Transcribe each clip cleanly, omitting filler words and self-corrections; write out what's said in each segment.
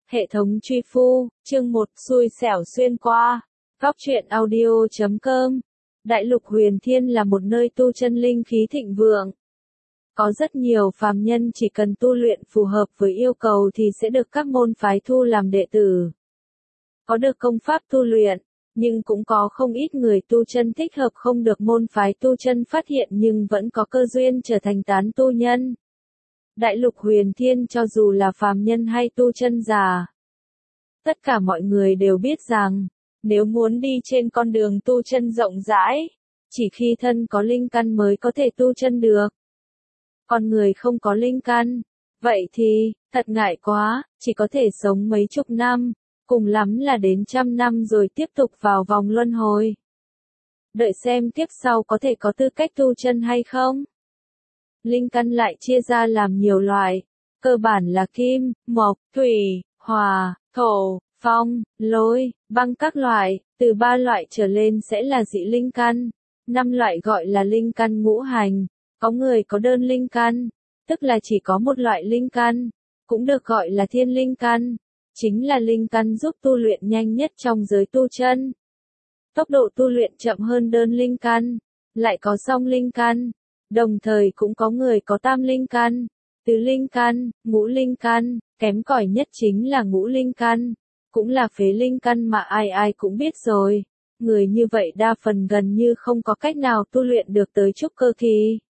Hệ thống truy phu, chương 1, xui xẻo xuyên qua. Góc truyện audio.com. Đại lục Huyền Thiên là một nơi tu chân linh khí thịnh vượng. Có rất nhiều phàm nhân chỉ cần tu luyện phù hợp với yêu cầu thì sẽ được các môn phái thu làm đệ tử. Có được công pháp tu luyện, nhưng cũng có không ít người tu chân thích hợp không được môn phái tu chân phát hiện nhưng vẫn có cơ duyên trở thành tán tu nhân. Đại lục Huyền Thiên cho dù là phàm nhân hay tu chân giả, tất cả mọi người đều biết rằng, nếu muốn đi trên con đường tu chân rộng rãi, chỉ khi thân có linh căn mới có thể tu chân được. Còn người không có linh căn, vậy thì, thật ngại quá, chỉ có thể sống mấy chục năm, cùng lắm là đến 100 năm rồi tiếp tục vào vòng luân hồi. Đợi xem tiếp sau có thể có tư cách tu chân hay không. Linh căn lại chia ra làm nhiều loại, cơ bản là kim, mộc, thủy, hỏa, thổ, phong, lôi, băng các loại, từ 3 loại trở lên sẽ là dị linh căn, 5 loại gọi là linh căn ngũ hành, có người có đơn linh căn, tức là chỉ có một loại linh căn, cũng được gọi là thiên linh căn, chính là linh căn giúp tu luyện nhanh nhất trong giới tu chân. Tốc độ tu luyện chậm hơn đơn linh căn, lại có song linh căn. Đồng thời cũng có người có tam linh căn, tứ linh căn, ngũ linh căn, kém cỏi nhất chính là ngũ linh căn, cũng là phế linh căn mà ai ai cũng biết rồi. Người như vậy đa phần gần như không có cách nào tu luyện được tới trúc cơ kỳ.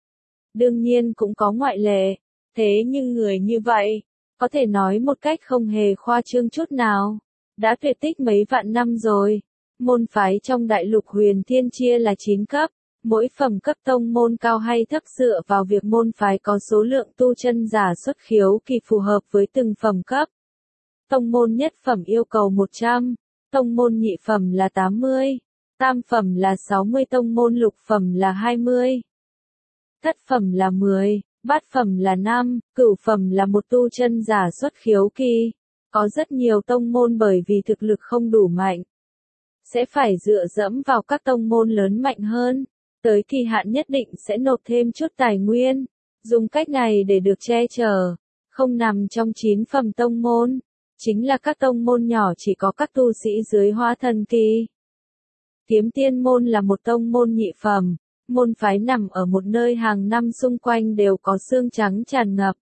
Đương nhiên cũng có ngoại lệ, thế nhưng người như vậy, có thể nói một cách không hề khoa trương chút nào, đã tuyệt tích mấy vạn năm rồi. Môn phái trong đại lục Huyền Thiên chia là 9 cấp. Mỗi phẩm cấp tông môn cao hay thấp dựa vào việc môn phái có số lượng tu chân giả xuất khiếu kỳ phù hợp với từng phẩm cấp. Tông môn nhất phẩm yêu cầu 100, tông môn nhị phẩm là 80, tam phẩm là 60, tông môn lục phẩm là 20, thất phẩm là 10, bát phẩm là 5, cửu phẩm là một tu chân giả xuất khiếu kỳ. Có rất nhiều tông môn bởi vì thực lực không đủ mạnh, sẽ phải dựa dẫm vào các tông môn lớn mạnh hơn. Tới kỳ hạn nhất định sẽ nộp thêm chút tài nguyên, dùng cách này để được che chở, không nằm trong 9 phẩm tông môn, chính là các tông môn nhỏ chỉ có các tu sĩ dưới hóa thần kỳ. Kiếm Tiên môn là một tông môn nhị phẩm, môn phái nằm ở một nơi hàng năm xung quanh đều có sương trắng tràn ngập.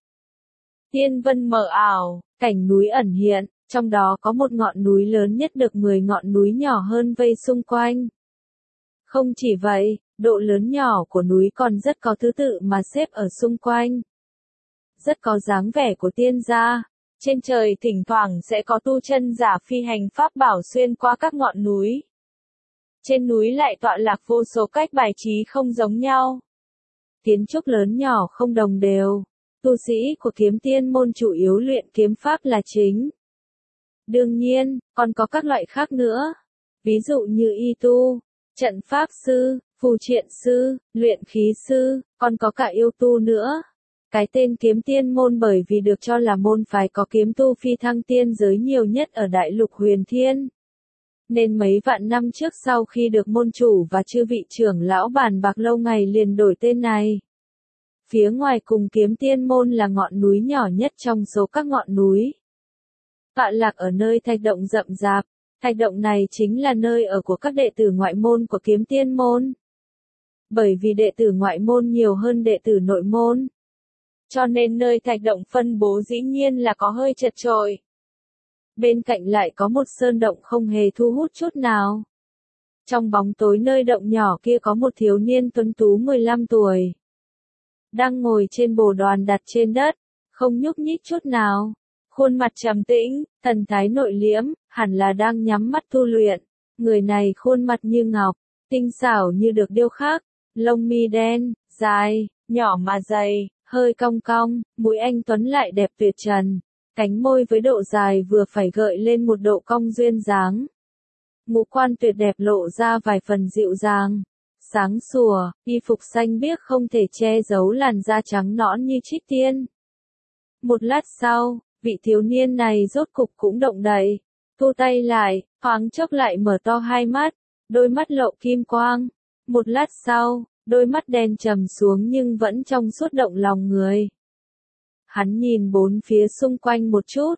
Thiên vân mờ ảo, cảnh núi ẩn hiện, trong đó có một ngọn núi lớn nhất được 10 ngọn núi nhỏ hơn vây xung quanh. Không chỉ vậy, độ lớn nhỏ của núi còn rất có thứ tự mà xếp ở xung quanh. Rất có dáng vẻ của tiên gia. Trên trời thỉnh thoảng sẽ có tu chân giả phi hành pháp bảo xuyên qua các ngọn núi. Trên núi lại tọa lạc vô số cách bài trí không giống nhau. Kiến trúc lớn nhỏ không đồng đều. Tu sĩ của Kiếm Tiên môn chủ yếu luyện kiếm pháp là chính. Đương nhiên, còn có các loại khác nữa. Ví dụ như y tu, trận pháp sư, phù triện sư, luyện khí sư, còn có cả yêu tu nữa. Cái tên Kiếm Tiên môn bởi vì được cho là môn phái có kiếm tu phi thăng tiên giới nhiều nhất ở đại lục Huyền Thiên. Nên mấy vạn năm trước sau khi được môn chủ và chư vị trưởng lão bàn bạc lâu ngày liền đổi tên này. Phía ngoài cùng Kiếm Tiên môn là ngọn núi nhỏ nhất trong số các ngọn núi. Tọa lạc ở nơi thạch động rậm rạp. Thạch động này chính là nơi ở của các đệ tử ngoại môn của Kiếm Tiên môn. Bởi vì đệ tử ngoại môn nhiều hơn đệ tử nội môn, cho nên nơi thạch động phân bố dĩ nhiên là có hơi chật chội. Bên cạnh lại có một sơn động không hề thu hút chút nào. Trong bóng tối nơi động nhỏ kia có một thiếu niên tuấn tú 15 tuổi. Đang ngồi trên bồ đoàn đặt trên đất, không nhúc nhích chút nào. Khuôn mặt trầm tĩnh, thần thái nội liễm, hẳn là đang nhắm mắt tu luyện. Người này khuôn mặt như ngọc, tinh xảo như được điêu khắc, lông mi đen, dài, nhỏ mà dày, hơi cong cong, mũi anh tuấn lại đẹp tuyệt trần, cánh môi với độ dài vừa phải gợi lên một độ cong duyên dáng. Ngũ quan tuyệt đẹp lộ ra vài phần dịu dàng, sáng sủa, y phục xanh biếc không thể che giấu làn da trắng nõn như trích tiên. Một lát sau, vị thiếu niên này rốt cục cũng động đậy, thu tay lại, thoáng chốc lại mở to hai mắt, đôi mắt lộ kim quang. Một lát sau, đôi mắt đen trầm xuống nhưng vẫn trong suốt động lòng người. Hắn nhìn bốn phía xung quanh một chút,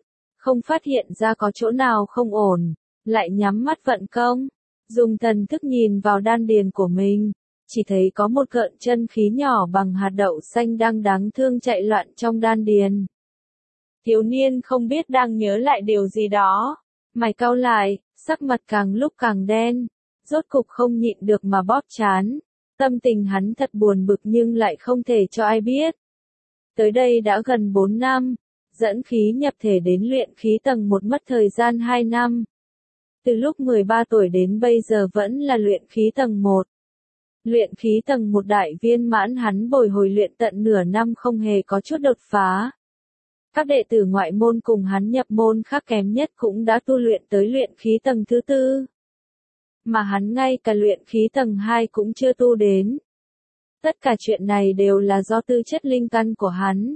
không phát hiện ra có chỗ nào không ổn, lại nhắm mắt vận công, dùng thần thức nhìn vào đan điền của mình, chỉ thấy có một cợn chân khí nhỏ bằng hạt đậu xanh đang đáng thương chạy loạn trong đan điền. Thiếu niên không biết đang nhớ lại điều gì đó, mày cau lại, sắc mặt càng lúc càng đen, rốt cục không nhịn được mà bóp trán. Tâm tình hắn thật buồn bực nhưng lại không thể cho ai biết. Tới đây đã gần 4 năm, dẫn khí nhập thể đến luyện khí tầng 1 mất thời gian 2 năm. Từ lúc 13 tuổi đến bây giờ vẫn là luyện khí tầng 1. Luyện khí tầng 1 đại viên mãn hắn bồi hồi luyện tận nửa năm không hề có chút đột phá. Các đệ tử ngoại môn cùng hắn nhập môn khác kém nhất cũng đã tu luyện tới luyện khí tầng thứ 4. Mà hắn ngay cả luyện khí tầng 2 cũng chưa tu đến. Tất cả chuyện này đều là do tư chất linh căn của hắn.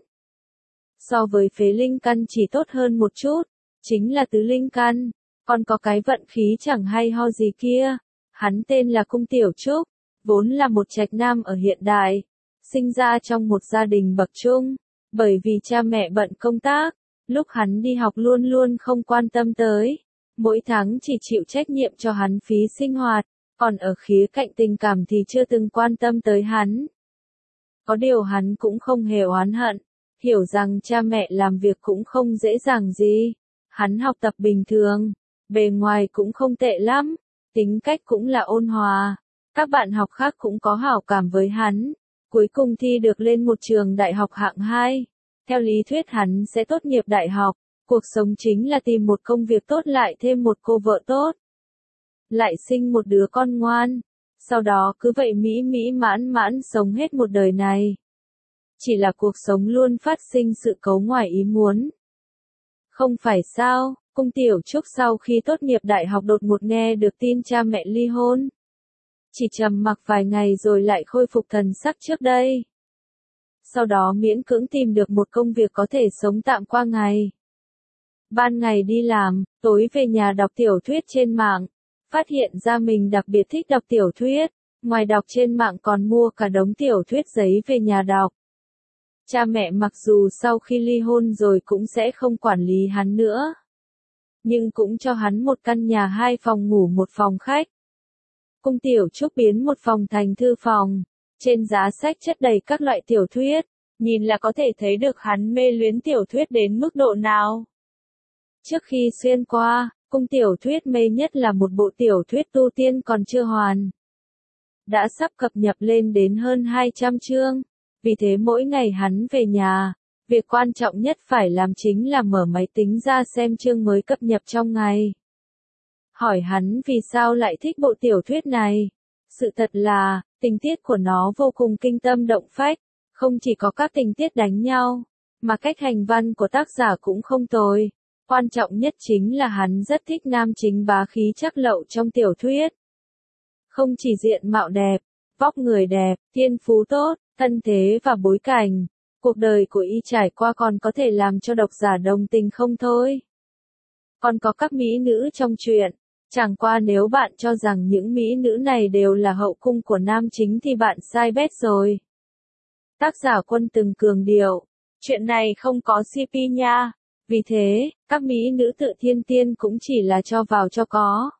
So với phế linh căn chỉ tốt hơn một chút, chính là tứ linh căn, còn có cái vận khí chẳng hay ho gì kia. Hắn tên là Cung Tiểu Trúc, vốn là một trạch nam ở hiện đại, sinh ra trong một gia đình bậc trung, bởi vì cha mẹ bận công tác, lúc hắn đi học luôn luôn không quan tâm tới. Mỗi tháng chỉ chịu trách nhiệm cho hắn phí sinh hoạt, còn ở khía cạnh tình cảm thì chưa từng quan tâm tới hắn. Có điều hắn cũng không hề oán hận, hiểu rằng cha mẹ làm việc cũng không dễ dàng gì. Hắn học tập bình thường, bề ngoài cũng không tệ lắm, tính cách cũng là ôn hòa. Các bạn học khác cũng có hảo cảm với hắn. Cuối cùng thi được lên một trường đại học hạng 2. Theo lý thuyết hắn sẽ tốt nghiệp đại học. Cuộc sống chính là tìm một công việc tốt lại thêm một cô vợ tốt. Lại sinh một đứa con ngoan. Sau đó cứ vậy mỹ mỹ mãn mãn sống hết một đời này. Chỉ là cuộc sống luôn phát sinh sự cố ngoài ý muốn. Không phải sao, Cung Tiểu Trúc sau khi tốt nghiệp đại học đột ngột nghe được tin cha mẹ ly hôn. Chỉ trầm mặc vài ngày rồi lại khôi phục thần sắc trước đây. Sau đó miễn cưỡng tìm được một công việc có thể sống tạm qua ngày. Ban ngày đi làm, tối về nhà đọc tiểu thuyết trên mạng, phát hiện ra mình đặc biệt thích đọc tiểu thuyết, ngoài đọc trên mạng còn mua cả đống tiểu thuyết giấy về nhà đọc. Cha mẹ mặc dù sau khi ly hôn rồi cũng sẽ không quản lý hắn nữa, nhưng cũng cho hắn một căn nhà 2 phòng ngủ 1 phòng khách. Cung Tiểu Trúc biến một phòng thành thư phòng, trên giá sách chất đầy các loại tiểu thuyết, nhìn là có thể thấy được hắn mê luyến tiểu thuyết đến mức độ nào. Trước khi xuyên qua, Cung Tiểu Thuyết mê nhất là một bộ tiểu thuyết tu tiên còn chưa hoàn. Đã sắp cập nhật lên đến hơn 200 chương, vì thế mỗi ngày hắn về nhà, việc quan trọng nhất phải làm chính là mở máy tính ra xem chương mới cập nhật trong ngày. Hỏi hắn vì sao lại thích bộ tiểu thuyết này. Sự thật là, tình tiết của nó vô cùng kinh tâm động phách, không chỉ có các tình tiết đánh nhau, mà cách hành văn của tác giả cũng không tồi. Quan trọng nhất chính là hắn rất thích nam chính bá khí trắc lậu trong tiểu thuyết. Không chỉ diện mạo đẹp, vóc người đẹp, thiên phú tốt, thân thế và bối cảnh, cuộc đời của y trải qua còn có thể làm cho độc giả đồng tình không thôi. Còn có các mỹ nữ trong truyện, chẳng qua nếu bạn cho rằng những mỹ nữ này đều là hậu cung của nam chính thì bạn sai bet rồi. Tác giả Quân từng cường điệu, chuyện này không có CP nha. Vì thế, các mỹ nữ tự thiên tiên cũng chỉ là cho vào cho có.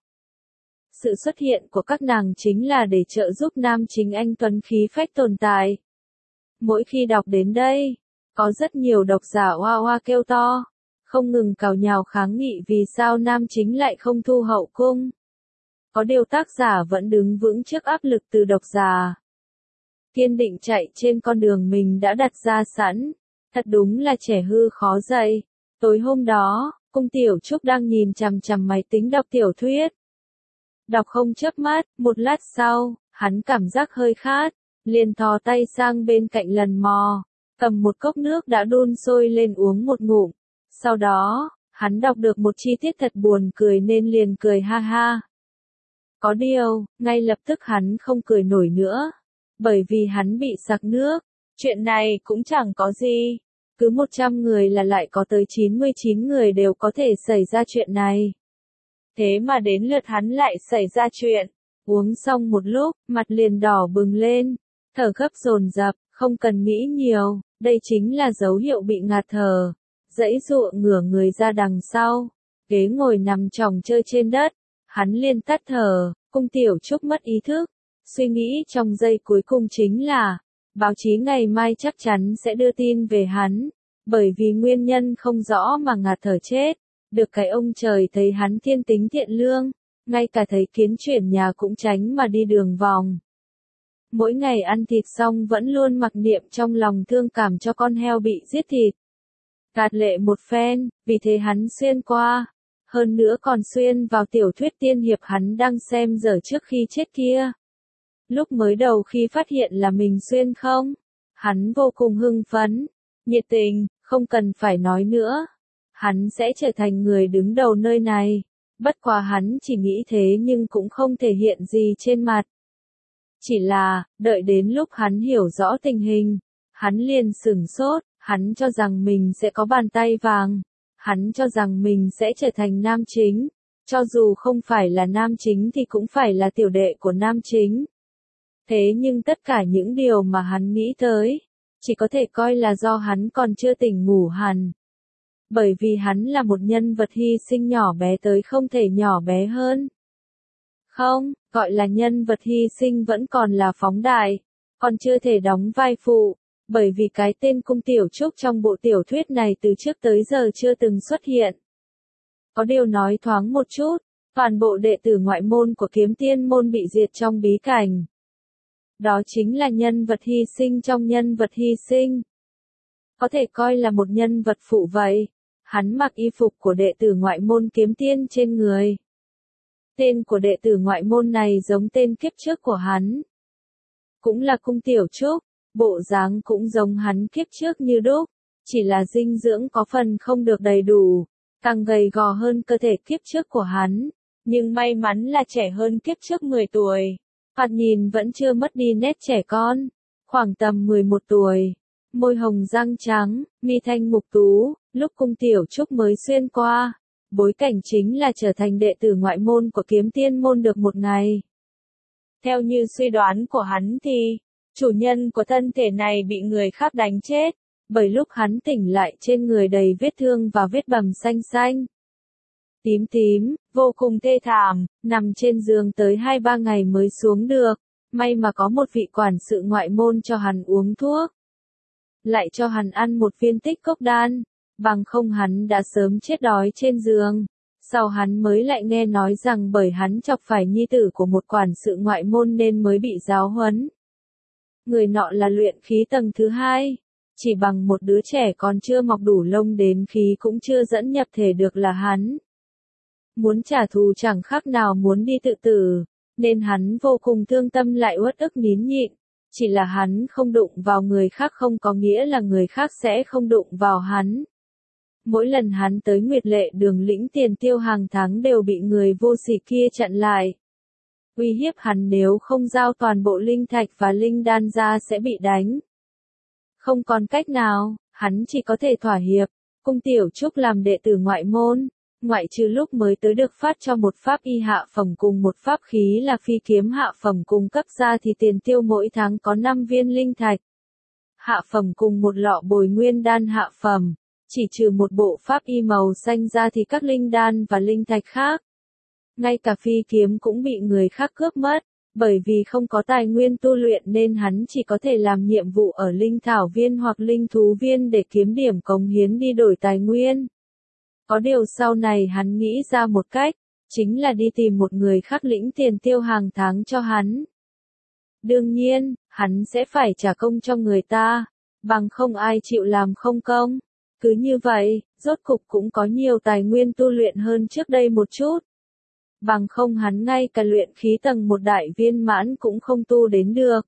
Sự xuất hiện của các nàng chính là để trợ giúp nam chính anh tuấn khí phách tồn tại. Mỗi khi đọc đến đây, có rất nhiều độc giả oa oa kêu to, không ngừng cào nhào kháng nghị vì sao nam chính lại không thu hậu cung. Có điều tác giả vẫn đứng vững trước áp lực từ độc giả. Kiên định chạy trên con đường mình đã đặt ra sẵn, thật đúng là trẻ hư khó dạy. Tối hôm đó, Cung Tiểu Trúc đang nhìn chằm chằm máy tính đọc tiểu thuyết. Đọc không chớp mắt, một lát sau, hắn cảm giác hơi khát, liền thò tay sang bên cạnh lần mò, cầm một cốc nước đã đun sôi lên uống một ngụm. Sau đó, hắn đọc được một chi tiết thật buồn cười nên liền cười ha ha. Có điều, ngay lập tức hắn không cười nổi nữa, bởi vì hắn bị sặc nước. Chuyện này cũng chẳng có gì. Cứ 100 người là lại có tới 99 người đều có thể xảy ra chuyện này. Thế mà đến lượt hắn lại xảy ra chuyện. Uống xong một lúc, mặt liền đỏ bừng lên, thở gấp dồn dập, không cần nghĩ nhiều, đây chính là dấu hiệu bị ngạt thở. giãy giụa ngửa người ra đằng sau, ghế ngồi nằm chòng chơi trên đất, hắn liền tắt thở, Cung Tiểu Trúc mất ý thức, suy nghĩ trong giây cuối cùng chính là, báo chí ngày mai chắc chắn sẽ đưa tin về hắn, bởi vì nguyên nhân không rõ mà ngạt thở chết, được cái ông trời thấy hắn thiên tính thiện lương, ngay cả thấy kiến chuyển nhà cũng tránh mà đi đường vòng. Mỗi ngày ăn thịt xong vẫn luôn mặc niệm trong lòng thương cảm cho con heo bị giết thịt. Gạt lệ một phen, vì thế hắn xuyên qua. Hơn nữa còn xuyên vào tiểu thuyết tiên hiệp hắn đang xem giờ trước khi chết kia. Lúc mới đầu khi phát hiện là mình xuyên không, hắn vô cùng hưng phấn, nhiệt tình, không cần phải nói nữa. Hắn sẽ trở thành người đứng đầu nơi này. Bất quá hắn chỉ nghĩ thế nhưng cũng không thể hiện gì trên mặt. Chỉ là, đợi đến lúc hắn hiểu rõ tình hình, hắn liền sửng sốt, hắn cho rằng mình sẽ có bàn tay vàng, hắn cho rằng mình sẽ trở thành nam chính, cho dù không phải là nam chính thì cũng phải là tiểu đệ của nam chính. Thế nhưng tất cả những điều mà hắn nghĩ tới, chỉ có thể coi là do hắn còn chưa tỉnh ngủ hẳn. Bởi vì hắn là một nhân vật hy sinh nhỏ bé tới không thể nhỏ bé hơn. Không, gọi là nhân vật hy sinh vẫn còn là phóng đại, còn chưa thể đóng vai phụ, bởi vì cái tên Cung Tiểu Trúc trong bộ tiểu thuyết này từ trước tới giờ chưa từng xuất hiện. Có điều nói thoáng một chút, toàn bộ đệ tử ngoại môn của Kiếm Tiên môn bị diệt trong bí cảnh. Đó chính là nhân vật hy sinh trong nhân vật hy sinh. Có thể coi là một nhân vật phụ vậy. Hắn mặc y phục của đệ tử ngoại môn Kiếm Tiên trên người. Tên của đệ tử ngoại môn này giống tên kiếp trước của hắn. Cũng là Cung Tiểu Trúc, bộ dáng cũng giống hắn kiếp trước như đúc, chỉ là dinh dưỡng có phần không được đầy đủ, càng gầy gò hơn cơ thể kiếp trước của hắn, nhưng may mắn là trẻ hơn kiếp trước 10 tuổi. Thoạt nhìn vẫn chưa mất đi nét trẻ con, khoảng tầm 11 tuổi. Môi hồng răng trắng, mi thanh mục tú, lúc Cung Tiểu Trúc mới xuyên qua. Bối cảnh chính là trở thành đệ tử ngoại môn của Kiếm Tiên môn được một ngày. Theo như suy đoán của hắn thì, chủ nhân của thân thể này bị người khác đánh chết, bởi lúc hắn tỉnh lại trên người đầy vết thương và vết bầm xanh xanh. Tím tím, vô cùng thê thảm, nằm trên giường tới 2-3 ngày mới xuống được, may mà có một vị quản sự ngoại môn cho hắn uống thuốc. Lại cho hắn ăn một viên tích cốc đan, bằng không hắn đã sớm chết đói trên giường. Sau hắn mới lại nghe nói rằng bởi hắn chọc phải nhi tử của một quản sự ngoại môn nên mới bị giáo huấn. Người nọ là luyện khí tầng thứ 2, chỉ bằng một đứa trẻ còn chưa mọc đủ lông đến khí cũng chưa dẫn nhập thể được là hắn. Muốn trả thù chẳng khác nào muốn đi tự tử, nên hắn vô cùng thương tâm lại uất ức nín nhịn. Chỉ là hắn không đụng vào người khác không có nghĩa là người khác sẽ không đụng vào hắn. Mỗi lần hắn tới Nguyệt Lệ Đường lĩnh tiền tiêu hàng tháng đều bị người vô sỉ kia chặn lại. Uy hiếp hắn nếu không giao toàn bộ linh thạch và linh đan ra sẽ bị đánh. Không còn cách nào, hắn chỉ có thể thỏa hiệp. Cung Tiểu Trúc làm đệ tử ngoại môn, ngoại trừ lúc mới tới được phát cho một pháp y hạ phẩm cùng một pháp khí là phi kiếm hạ phẩm cung cấp ra thì tiền tiêu mỗi tháng có 5 viên linh thạch. Hạ phẩm cùng một lọ bồi nguyên đan hạ phẩm, chỉ trừ một bộ pháp y màu xanh ra thì các linh đan và linh thạch khác. Ngay cả phi kiếm cũng bị người khác cướp mất, bởi vì không có tài nguyên tu luyện nên hắn chỉ có thể làm nhiệm vụ ở linh thảo viên hoặc linh thú viên để kiếm điểm cống hiến đi đổi tài nguyên. Có điều sau này hắn nghĩ ra một cách, chính là đi tìm một người khác lĩnh tiền tiêu hàng tháng cho hắn. Đương nhiên, hắn sẽ phải trả công cho người ta, bằng không ai chịu làm không công. Cứ như vậy, rốt cục cũng có nhiều tài nguyên tu luyện hơn trước đây một chút. Bằng không hắn ngay cả luyện khí tầng 1 đại viên mãn cũng không tu đến được.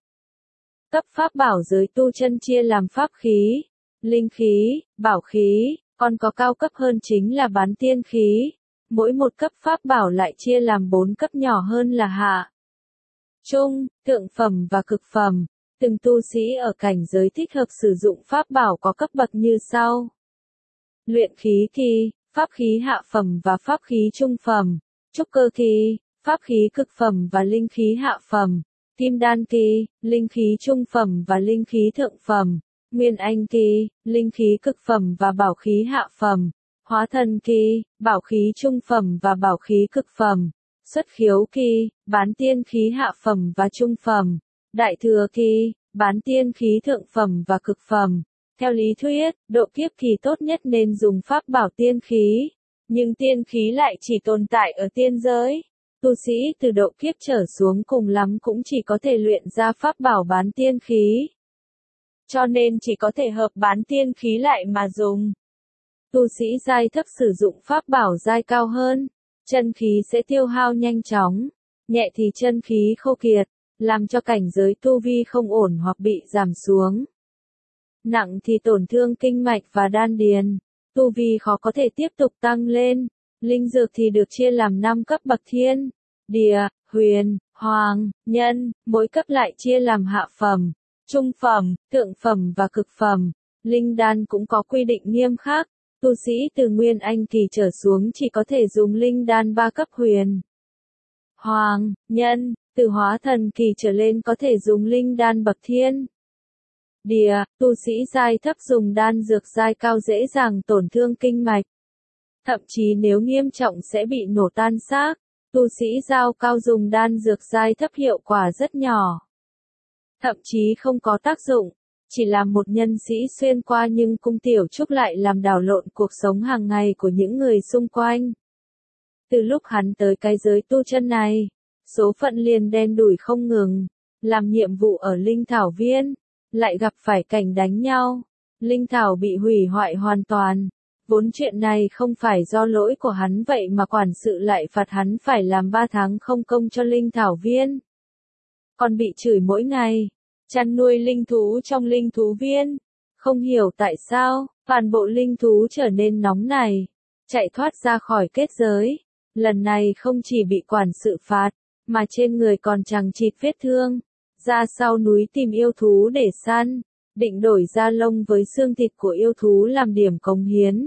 Cấp pháp bảo giới tu chân chia làm pháp khí, linh khí, bảo khí, còn có cao cấp hơn chính là bán tiên khí. Mỗi một cấp pháp bảo lại chia làm 4 cấp nhỏ hơn là hạ, trung, thượng phẩm và cực phẩm. Từng tu sĩ ở cảnh giới thích hợp sử dụng pháp bảo có cấp bậc như sau. Luyện khí kỳ, pháp khí hạ phẩm và pháp khí trung phẩm. Trúc cơ kỳ, pháp khí cực phẩm và linh khí hạ phẩm. Kim đan kỳ, linh khí trung phẩm và linh khí thượng phẩm. Nguyên Anh kỳ, linh khí cực phẩm và bảo khí hạ phẩm. Hóa thần kỳ, bảo khí trung phẩm và bảo khí cực phẩm. Xuất khiếu kỳ, bán tiên khí hạ phẩm và trung phẩm. Đại thừa kỳ, bán tiên khí thượng phẩm và cực phẩm. Theo lý thuyết, độ kiếp kỳ tốt nhất nên dùng pháp bảo tiên khí. Nhưng tiên khí lại chỉ tồn tại ở tiên giới. Tu sĩ từ độ kiếp trở xuống cùng lắm cũng chỉ có thể luyện ra pháp bảo bán tiên khí. Cho nên chỉ có thể hợp bán tiên khí lại mà dùng. Tu sĩ giai thấp sử dụng pháp bảo giai cao hơn, chân khí sẽ tiêu hao nhanh chóng, nhẹ thì chân khí khô kiệt, làm cho cảnh giới tu vi không ổn hoặc bị giảm xuống. Nặng thì tổn thương kinh mạch và đan điền, tu vi khó có thể tiếp tục tăng lên. Linh dược thì được chia làm 5 cấp bậc thiên, địa, huyền, hoàng, nhân, mỗi cấp lại chia làm hạ phẩm, trung phẩm, thượng phẩm và cực phẩm. Linh đan cũng có quy định nghiêm khắc, tu sĩ từ Nguyên Anh kỳ trở xuống chỉ có thể dùng linh đan 3 cấp huyền, hoàng, nhân, từ hóa thần kỳ trở lên có thể dùng linh đan bậc thiên. Địa, tu sĩ giai thấp dùng đan dược giai cao dễ dàng tổn thương kinh mạch. Thậm chí nếu nghiêm trọng sẽ bị nổ tan xác. Tu sĩ giao cao dùng đan dược giai thấp hiệu quả rất nhỏ. Thậm chí không có tác dụng. Chỉ là một nhân sĩ xuyên qua nhưng cung tiểu trúc lại làm đảo lộn cuộc sống hàng ngày của những người xung quanh. Từ lúc hắn tới cái giới tu chân này, số phận liền đen đủi không ngừng. Làm nhiệm vụ ở Linh Thảo Viên, lại gặp phải cảnh đánh nhau. Linh Thảo bị hủy hoại hoàn toàn. Vốn chuyện này không phải do lỗi của hắn vậy mà quản sự lại phạt hắn phải làm 3 tháng không công cho Linh Thảo Viên. Còn bị chửi mỗi ngày. Chăn nuôi linh thú trong linh thú viên. Không hiểu tại sao, toàn bộ linh thú trở nên nóng này. Chạy thoát ra khỏi kết giới. Lần này không chỉ bị quản sự phạt, mà trên người còn chằng chịt vết thương. Ra sau núi tìm yêu thú để săn. Định đổi da lông với xương thịt của yêu thú làm điểm cống hiến.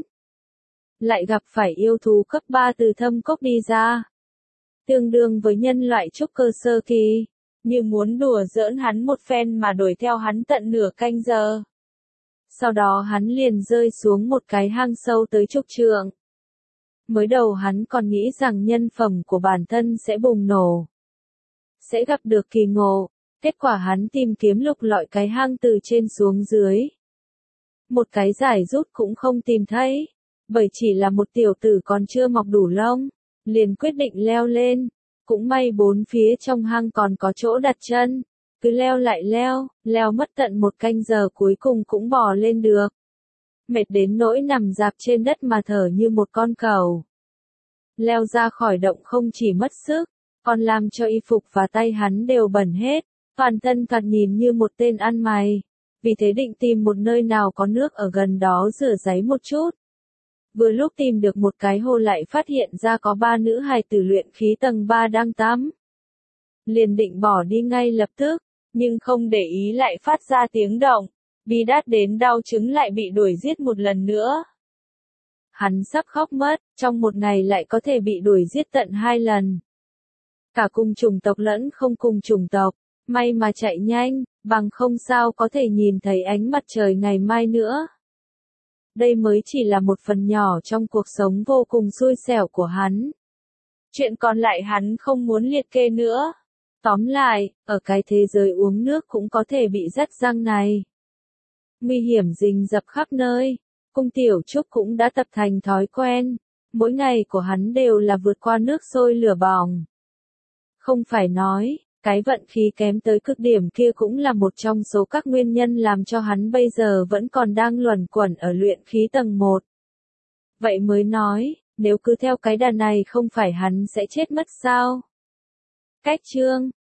Lại gặp phải yêu thú cấp 3 từ thâm cốc đi ra. Tương đương với nhân loại trúc cơ sơ kỳ. Như muốn đùa giỡn hắn một phen mà đuổi theo hắn tận nửa canh giờ. Sau đó hắn liền rơi xuống một cái hang sâu tới chục trượng. Mới đầu hắn còn nghĩ rằng nhân phẩm của bản thân sẽ bùng nổ. Sẽ gặp được kỳ ngộ. Kết quả hắn tìm kiếm lục lọi cái hang từ trên xuống dưới. Một cái giải rút cũng không tìm thấy. Bởi chỉ là một tiểu tử còn chưa mọc đủ lông. Liền quyết định leo lên. Cũng may bốn phía trong hang còn có chỗ đặt chân. Cứ leo lại leo, leo mất tận một canh giờ cuối cùng cũng bò lên được. Mệt đến nỗi nằm rạp trên đất mà thở như một con cẩu. Leo ra khỏi động không chỉ mất sức, còn làm cho y phục và tay hắn đều bẩn hết. Toàn thân thoạt nhìn như một tên ăn mày. Vì thế định tìm một nơi nào có nước ở gần đó rửa ráy một chút. Vừa lúc tìm được một cái hồ lại phát hiện ra có 3 nữ hài tử luyện khí tầng 3 đang tắm. Liền định bỏ đi ngay lập tức, nhưng không để ý lại phát ra tiếng động. Bi đát đến đau chứng lại bị đuổi giết một lần nữa. Hắn sắp khóc mất, trong một ngày lại có thể bị đuổi giết tận 2 lần. Cả cùng chủng tộc lẫn không cùng chủng tộc. May mà chạy nhanh, bằng không sao có thể nhìn thấy ánh mặt trời ngày mai nữa. Đây mới chỉ là một phần nhỏ trong cuộc sống vô cùng xui xẻo của hắn. Chuyện còn lại hắn không muốn liệt kê nữa. Tóm lại, ở cái thế giới uống nước cũng có thể bị rách răng này. Nguy hiểm rình rập khắp nơi. Cung tiểu trúc cũng đã tập thành thói quen. Mỗi ngày của hắn đều là vượt qua nước sôi lửa bỏng. Không phải nói, cái vận khí kém tới cực điểm kia cũng là một trong số các nguyên nhân làm cho hắn bây giờ vẫn còn đang luẩn quẩn ở luyện khí tầng 1. Vậy mới nói, nếu cứ theo cái đà này không phải hắn sẽ chết mất sao? Cách chương